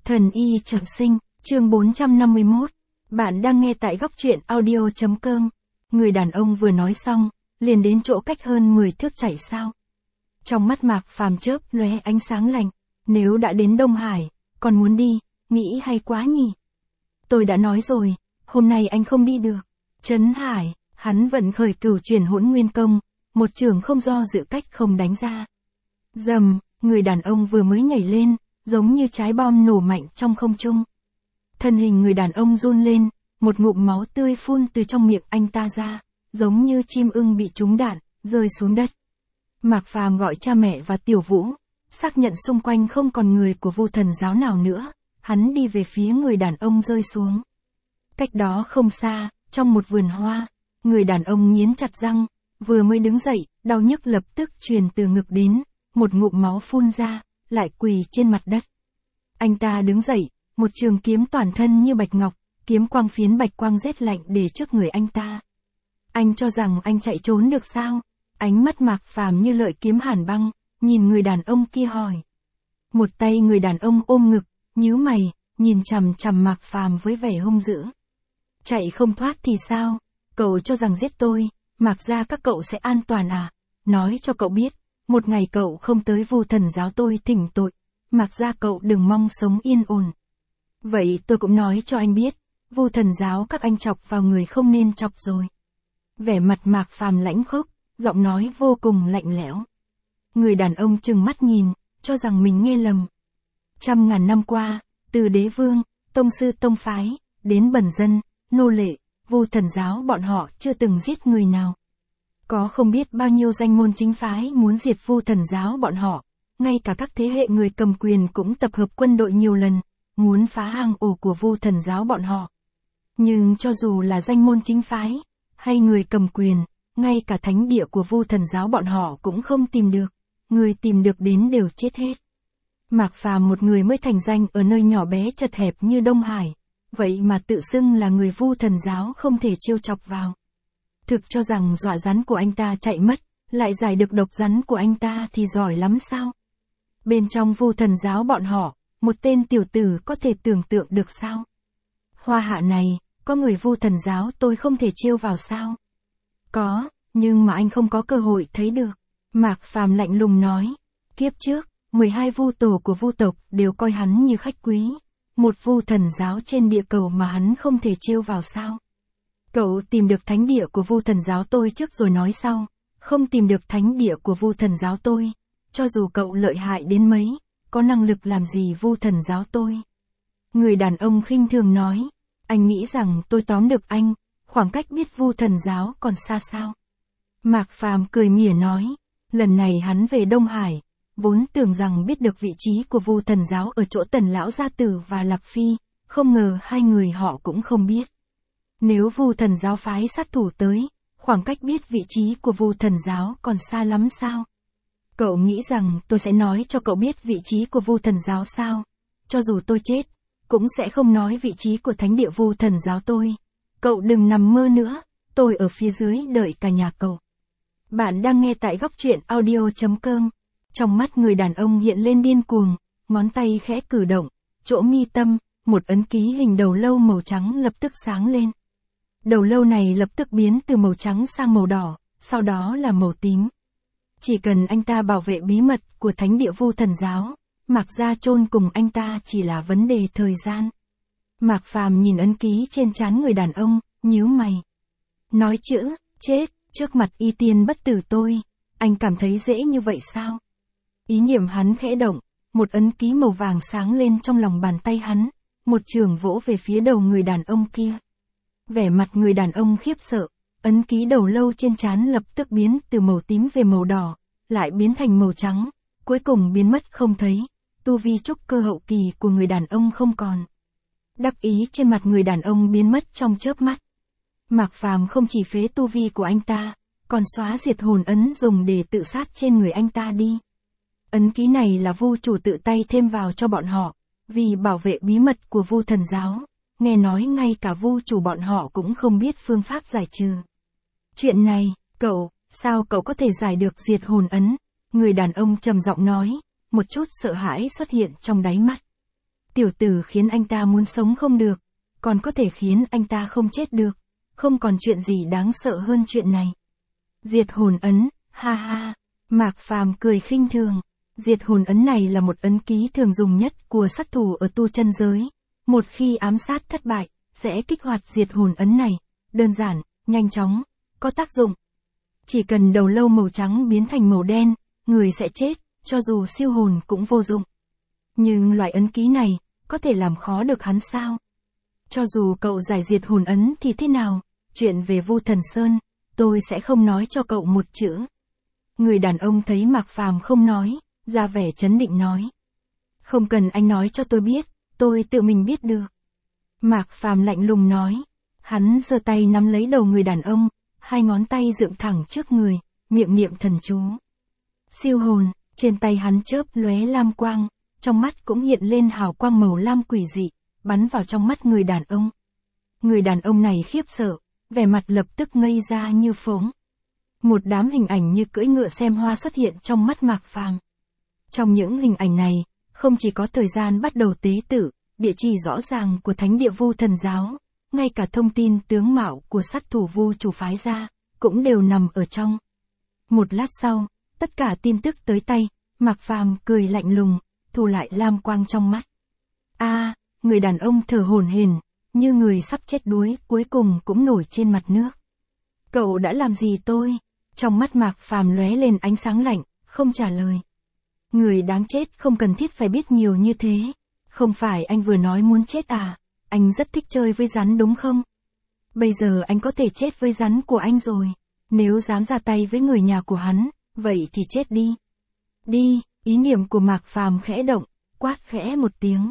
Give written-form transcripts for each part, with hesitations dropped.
Thần y trọng sinh, chương 451. Bạn đang nghe tại góc truyện audio.com. Người đàn ông vừa nói xong, liền đến chỗ cách hơn 10 thước chạy sao. Trong mắt Mạc Phàm chớp lóe ánh sáng lạnh, nếu đã đến Đông Hải, còn muốn đi, nghĩ hay quá nhỉ. Tôi đã nói rồi, hôm nay anh không đi được. Trấn Hải, hắn vận khởi cửu chuyển hỗn nguyên công, một trường không do dự cách không đánh ra. Dầm, người đàn ông vừa mới nhảy lên, giống như trái bom nổ mạnh trong không trung. Thân hình người đàn ông run lên, một ngụm máu tươi phun từ trong miệng anh ta ra, giống như chim ưng bị trúng đạn, rơi xuống đất. Mạc Phàm gọi cha mẹ và Tiểu Vũ, xác nhận xung quanh không còn người của Vu Thần giáo nào nữa, hắn đi về phía người đàn ông rơi xuống. Cách đó không xa, trong một vườn hoa, người đàn ông nghiến chặt răng, vừa mới đứng dậy, đau nhức lập tức truyền từ ngực đến, một ngụm máu phun ra, lại quỳ trên mặt đất. Anh ta đứng dậy, một trường kiếm toàn thân như bạch ngọc, kiếm quang phiến bạch quang rét lạnh để trước người anh ta. Anh cho rằng anh chạy trốn được sao? Ánh mắt Mạc Phàm như lợi kiếm hàn băng, nhìn người đàn ông kia hỏi. Một tay người đàn ông ôm ngực, nhíu mày, nhìn chằm chằm Mạc Phàm với vẻ hung dữ. Chạy không thoát thì sao? Cậu cho rằng giết tôi, Mạc gia các cậu sẽ an toàn à? Nói cho cậu biết, một ngày cậu không tới Vu Thần giáo tôi thỉnh tội, Mạc gia cậu đừng mong sống yên ổn. Vậy tôi cũng nói cho anh biết, Vu Thần giáo các anh chọc vào người không nên chọc rồi. Vẻ mặt Mạc Phàm lãnh khốc, giọng nói vô cùng lạnh lẽo. Người đàn ông trừng mắt nhìn, cho rằng mình nghe lầm. Trăm ngàn năm qua, từ đế vương, tông sư tông phái, đến bần dân, nô lệ, Vu Thần giáo bọn họ chưa từng giết người nào. Có không biết bao nhiêu danh môn chính phái muốn diệt Vu Thần giáo bọn họ, ngay cả các thế hệ người cầm quyền cũng tập hợp quân đội nhiều lần, muốn phá hang ổ của Vu Thần giáo bọn họ. Nhưng cho dù là danh môn chính phái, hay người cầm quyền, ngay cả thánh địa của Vu Thần giáo bọn họ cũng không tìm được, người tìm được đến đều chết hết. Mạc Phàm một người mới thành danh ở nơi nhỏ bé chật hẹp như Đông Hải, vậy mà tự xưng là người Vu Thần giáo không thể trêu chọc vào. Thực cho rằng dọa rắn của anh ta chạy mất, lại giải được độc rắn của anh ta thì giỏi lắm sao? Bên trong Vu Thần giáo bọn họ, một tên tiểu tử có thể tưởng tượng được sao? Hoa hạ này, có người Vu Thần giáo tôi không thể trêu vào sao? Có, nhưng mà anh không có cơ hội thấy được. Mạc Phàm lạnh lùng nói, kiếp trước, 12 vu tổ của vu tộc đều coi hắn như khách quý. Một Vu Thần giáo trên địa cầu mà hắn không thể trêu vào sao? Cậu tìm được thánh địa của Vu Thần giáo tôi trước rồi nói sau, không tìm được thánh địa của Vu Thần giáo tôi, cho dù cậu lợi hại đến mấy, có năng lực làm gì Vu Thần giáo tôi? Người đàn ông khinh thường nói, anh nghĩ rằng tôi tóm được anh, khoảng cách biết Vu Thần giáo còn xa sao? Mạc Phàm cười mỉa nói, lần này hắn về Đông Hải, vốn tưởng rằng biết được vị trí của Vu Thần giáo ở chỗ Tần lão gia tử và Lạc Phi, không ngờ hai người họ cũng không biết. Nếu Vu Thần giáo phái sát thủ tới, khoảng cách biết vị trí của Vu Thần giáo còn xa lắm sao? Cậu nghĩ rằng tôi sẽ nói cho cậu biết vị trí của Vu Thần giáo sao? Cho dù tôi chết, cũng sẽ không nói vị trí của thánh địa Vu Thần giáo tôi. Cậu đừng nằm mơ nữa, tôi ở phía dưới đợi cả nhà cậu. Bạn đang nghe tại góc truyện audio.com. Trong mắt người đàn ông hiện lên điên cuồng, ngón tay khẽ cử động, chỗ mi tâm, một ấn ký hình đầu lâu màu trắng lập tức sáng lên. Đầu lâu này lập tức biến từ màu trắng sang màu đỏ, sau đó là màu tím. Chỉ cần anh ta bảo vệ bí mật của thánh địa Vu Thần giáo, Mạc gia chôn cùng anh ta chỉ là vấn đề thời gian. Mạc Phàm nhìn ấn ký trên trán người đàn ông, nhíu mày. Nói chữ, chết, trước mặt y tiên bất tử tôi, anh cảm thấy dễ như vậy sao? Ý niệm hắn khẽ động, một ấn ký màu vàng sáng lên trong lòng bàn tay hắn, một trường vỗ về phía đầu người đàn ông kia. Vẻ mặt người đàn ông khiếp sợ, ấn ký đầu lâu trên trán lập tức biến từ màu tím về màu đỏ, lại biến thành màu trắng, cuối cùng biến mất không thấy, tu vi trúc cơ hậu kỳ của người đàn ông không còn. Đắc ý trên mặt người đàn ông biến mất trong chớp mắt. Mạc Phàm không chỉ phế tu vi của anh ta, còn xóa diệt hồn ấn dùng để tự sát trên người anh ta đi. Ấn ký này là Vu chủ tự tay thêm vào cho bọn họ, vì bảo vệ bí mật của Vu Thần giáo, nghe nói ngay cả Vu chủ bọn họ cũng không biết phương pháp giải trừ. Chuyện này, sao cậu có thể giải được diệt hồn ấn? Người đàn ông trầm giọng nói, một chút sợ hãi xuất hiện trong đáy mắt. Tiểu tử khiến anh ta muốn sống không được, còn có thể khiến anh ta không chết được. Không còn chuyện gì đáng sợ hơn chuyện này. Diệt hồn ấn, ha ha. Mạc Phàm cười khinh thường. Diệt hồn ấn này là một ấn ký thường dùng nhất của sát thủ ở tu chân giới. Một khi ám sát thất bại, sẽ kích hoạt diệt hồn ấn này. Đơn giản, nhanh chóng, có tác dụng. Chỉ cần đầu lâu màu trắng biến thành màu đen, người sẽ chết, cho dù siêu hồn cũng vô dụng. Nhưng loại ấn ký này, có thể làm khó được hắn sao? Cho dù cậu giải diệt hồn ấn thì thế nào, chuyện về Vu Thần Sơn, tôi sẽ không nói cho cậu một chữ. Người đàn ông thấy Mạc Phàm không nói, ra vẻ trấn định nói. Không cần anh nói cho tôi biết, tôi tự mình biết được. Mạc Phàm lạnh lùng nói. Hắn giơ tay nắm lấy đầu người đàn ông, hai ngón tay dựng thẳng trước người, miệng niệm thần chú. Siêu hồn, trên tay hắn chớp lóe lam quang, trong mắt cũng hiện lên hào quang màu lam quỷ dị, bắn vào trong mắt người đàn ông. Người đàn ông này khiếp sợ, vẻ mặt lập tức ngây ra như phỗng. Một đám hình ảnh như cưỡi ngựa xem hoa xuất hiện trong mắt Mạc Phàm. Trong những hình ảnh này, không chỉ có thời gian bắt đầu tế tự, địa chỉ rõ ràng của thánh địa Vu Thần giáo, ngay cả thông tin tướng mạo của sát thủ Vu chủ phái ra, cũng đều nằm ở trong. Một lát sau, tất cả tin tức tới tay, Mạc Phàm cười lạnh lùng, thu lại lam quang trong mắt. Người đàn ông thở hổn hển, như người sắp chết đuối, cuối cùng cũng nổi trên mặt nước. Cậu đã làm gì tôi? Trong mắt Mạc Phàm lóe lên ánh sáng lạnh, không trả lời. Người đáng chết không cần thiết phải biết nhiều như thế. Không phải anh vừa nói muốn chết à? Anh rất thích chơi với rắn đúng không? Bây giờ anh có thể chết với rắn của anh rồi. Nếu dám ra tay với người nhà của hắn, vậy thì chết đi. Đi, ý niệm của Mạc Phàm khẽ động, quát khẽ một tiếng.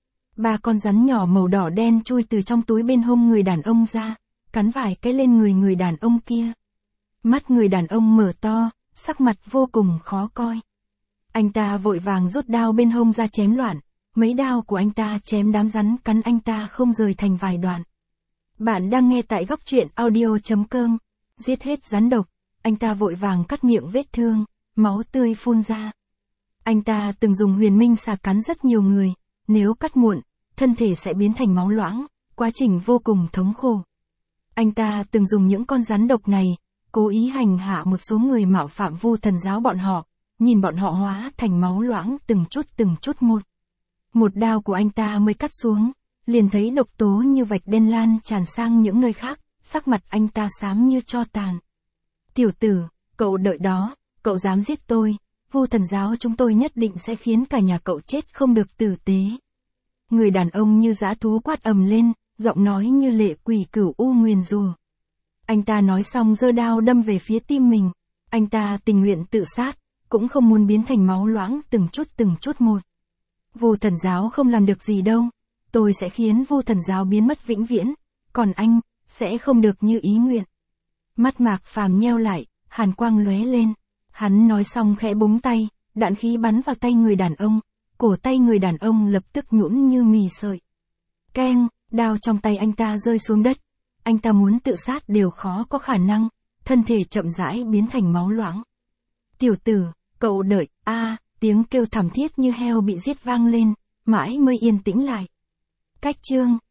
3 con rắn nhỏ màu đỏ đen chui từ trong túi bên hông người đàn ông ra, cắn vài cái lên người đàn ông kia. Mắt người đàn ông mở to, sắc mặt vô cùng khó coi. Anh ta vội vàng rút đao bên hông ra chém loạn, mấy đao của anh ta chém đám rắn cắn anh ta không rời thành vài đoạn. Bạn đang nghe tại góc truyện audio.com. Giết hết rắn độc, anh ta vội vàng cắt miệng vết thương, máu tươi phun ra. Anh ta từng dùng huyền minh xà cắn rất nhiều người, nếu cắt muộn, thân thể sẽ biến thành máu loãng, quá trình vô cùng thống khổ. Anh ta từng dùng những con rắn độc này, cố ý hành hạ một số người mạo phạm Vu Thần giáo bọn họ, nhìn bọn họ hóa thành máu loãng từng chút một. Một đao của anh ta mới cắt xuống, liền thấy độc tố như vạch đen lan tràn sang những nơi khác, sắc mặt anh ta xám như tro tàn. Tiểu tử, cậu đợi đó, cậu dám giết tôi, Vu Thần giáo chúng tôi nhất định sẽ khiến cả nhà cậu chết không được tử tế. Người đàn ông như dã thú quát ầm lên, giọng nói như lệ quỷ cửu u nguyền rủa. Anh ta nói xong giơ đao đâm về phía tim mình, anh ta tình nguyện tự sát, cũng không muốn biến thành máu loãng từng chút một. Vu Thần giáo không làm được gì đâu, tôi sẽ khiến Vu Thần giáo biến mất vĩnh viễn, còn anh, sẽ không được như ý nguyện. Mắt Mạc Phàm nheo lại, hàn quang lóe lên, hắn nói xong khẽ búng tay, đạn khí bắn vào tay người đàn ông, cổ tay người đàn ông lập tức nhũn như mì sợi. Keng, đao trong tay anh ta rơi xuống đất, anh ta muốn tự sát đều khó có khả năng, thân thể chậm rãi biến thành máu loãng. Tiểu tử, cậu đợi, tiếng kêu thảm thiết như heo bị giết vang lên, mãi mới yên tĩnh lại. Cách chương